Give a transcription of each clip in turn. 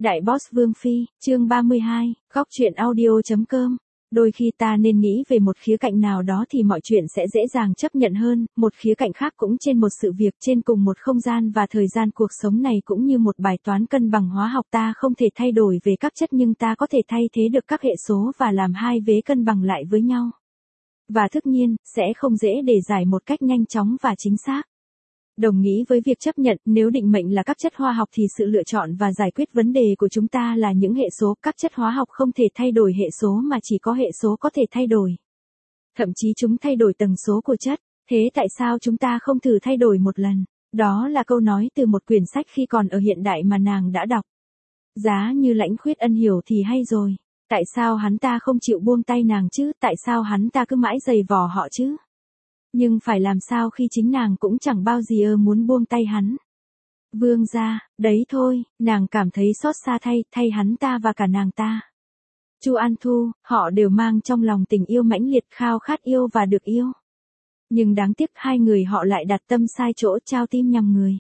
Đại Boss Vương Phi, chương 32, góc truyện audio.com. Đôi khi ta nên nghĩ về một khía cạnh nào đó thì mọi chuyện sẽ dễ dàng chấp nhận hơn, một khía cạnh khác cũng trên một sự việc, trên cùng một không gian và thời gian. Cuộc sống này cũng như một bài toán cân bằng hóa học, ta không thể thay đổi về các chất nhưng ta có thể thay thế được các hệ số và làm hai vế cân bằng lại với nhau. Và tất nhiên, sẽ không dễ để giải một cách nhanh chóng và chính xác. Đồng nghĩa với việc chấp nhận, nếu định mệnh là các chất hóa học thì sự lựa chọn và giải quyết vấn đề của chúng ta là những hệ số. Các chất hóa học không thể thay đổi hệ số mà chỉ có hệ số có thể thay đổi. Thậm chí chúng thay đổi tần số của chất. Thế tại sao chúng ta không thử thay đổi một lần? Đó là câu nói từ một quyển sách khi còn ở hiện đại mà nàng đã đọc. Giá như Lãnh Khuyết Ân hiểu thì hay rồi. Tại sao hắn ta không chịu buông tay nàng chứ? Tại sao hắn ta cứ mãi giày vò họ chứ? Nhưng phải làm sao khi chính nàng cũng chẳng bao giờ muốn buông tay hắn. Vương gia, đấy thôi, nàng cảm thấy xót xa thay hắn ta và cả nàng ta. Chu An Thu, họ đều mang trong lòng tình yêu mãnh liệt, khao khát yêu và được yêu. Nhưng đáng tiếc hai người họ lại đặt tâm sai chỗ, trao tim nhầm người.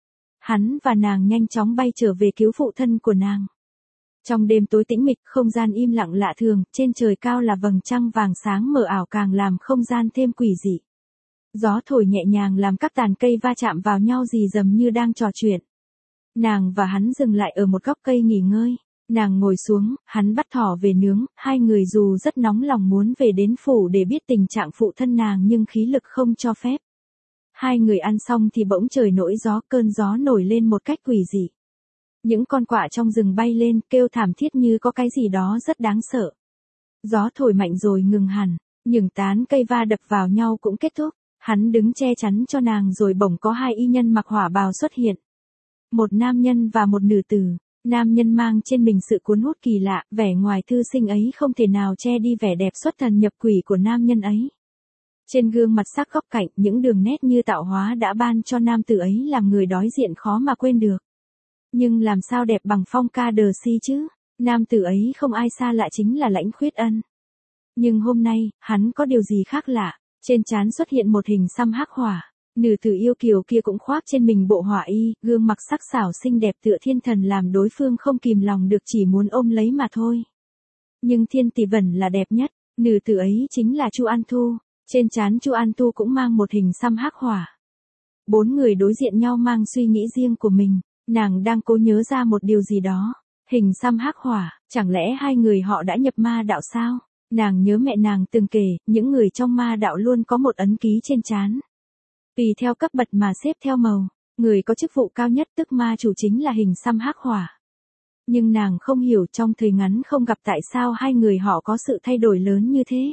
Hắn và nàng nhanh chóng bay trở về cứu phụ thân của nàng. Trong đêm tối tĩnh mịch, không gian im lặng lạ thường, trên trời cao là vầng trăng vàng sáng mờ ảo càng làm không gian thêm quỷ dị. Gió thổi nhẹ nhàng làm các tàn cây va chạm vào nhau rì rầm như đang trò chuyện. Nàng và hắn dừng lại ở một góc cây nghỉ ngơi. Nàng ngồi xuống, hắn bắt thỏ về nướng, hai người dù rất nóng lòng muốn về đến phủ để biết tình trạng phụ thân nàng nhưng khí lực không cho phép. Hai người ăn xong thì bỗng trời nổi gió, cơn gió nổi lên một cách quỷ dị. Những con quạ trong rừng bay lên, kêu thảm thiết như có cái gì đó rất đáng sợ. Gió thổi mạnh rồi ngừng hẳn, những tán cây va đập vào nhau cũng kết thúc. Hắn đứng che chắn cho nàng rồi bỗng có hai y nhân mặc hỏa bào xuất hiện. Một nam nhân và một nữ tử. Nam nhân mang trên mình sự cuốn hút kỳ lạ, vẻ ngoài thư sinh ấy không thể nào che đi vẻ đẹp xuất thần nhập quỷ của nam nhân ấy. Trên gương mặt sắc góc cạnh, những đường nét như tạo hóa đã ban cho nam tử ấy làm người đối diện khó mà quên được. Nhưng làm sao đẹp bằng Phong Ca Đờ Si chứ? Nam tử ấy không ai xa lạ chính là Lãnh Khuyết Ân. Nhưng hôm nay, hắn có điều gì khác lạ? Trên trán xuất hiện một hình xăm hắc hỏa. Nữ tử yêu kiều kia cũng khoác trên mình bộ hỏa y, gương mặt sắc sảo xinh đẹp tựa thiên thần làm đối phương không kìm lòng được chỉ muốn ôm lấy mà thôi. Nhưng thiên tỷ vẩn là đẹp nhất, nữ tử ấy chính là Chu An Thu. Trên trán Chu An Thu cũng mang một hình xăm hắc hỏa. Bốn người đối diện nhau mang suy nghĩ riêng của mình, nàng đang cố nhớ ra một điều gì đó. Hình xăm hắc hỏa, chẳng lẽ hai người họ đã nhập ma đạo sao? Nàng nhớ mẹ nàng từng kể, những người trong ma đạo luôn có một ấn ký trên trán. Tùy theo cấp bậc mà xếp theo màu, người có chức vụ cao nhất tức ma chủ chính là hình xăm hắc hỏa. Nhưng nàng không hiểu trong thời ngắn không gặp tại sao hai người họ có sự thay đổi lớn như thế.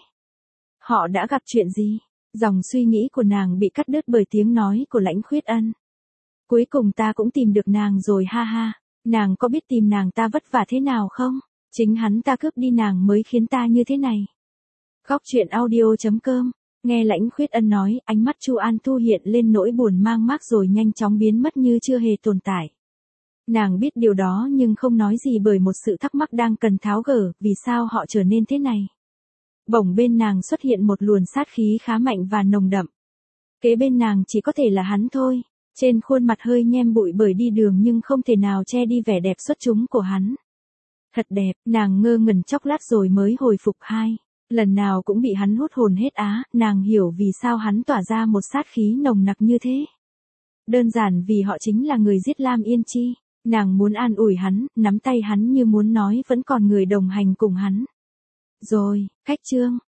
Họ đã gặp chuyện gì? Dòng suy nghĩ của nàng bị cắt đứt bởi tiếng nói của Lãnh Khuyết Ân. Cuối cùng ta cũng tìm được nàng rồi ha ha. Nàng có biết tìm nàng ta vất vả thế nào không? Chính hắn ta cướp đi nàng mới khiến ta như thế này. Góc truyện audio.com. Nghe Lãnh Khuyết Ân nói, ánh mắt Chu An Thu hiện lên nỗi buồn mang mác rồi nhanh chóng biến mất như chưa hề tồn tại. Nàng biết điều đó nhưng không nói gì bởi một sự thắc mắc đang cần tháo gỡ, vì sao họ trở nên thế này. Bỗng bên nàng xuất hiện một luồng sát khí khá mạnh và nồng đậm. Kế bên nàng chỉ có thể là hắn thôi. Trên khuôn mặt hơi nhem bụi bởi đi đường nhưng không thể nào che đi vẻ đẹp xuất chúng của hắn. Thật đẹp, nàng ngơ ngẩn chốc lát rồi mới hồi phục lần nào cũng bị hắn hút hồn hết á, nàng hiểu vì sao hắn tỏa ra một sát khí nồng nặc như thế. Đơn giản vì họ chính là người giết Lam Yên Chi, nàng muốn an ủi hắn, nắm tay hắn như muốn nói vẫn còn người đồng hành cùng hắn. Rồi, khách trương,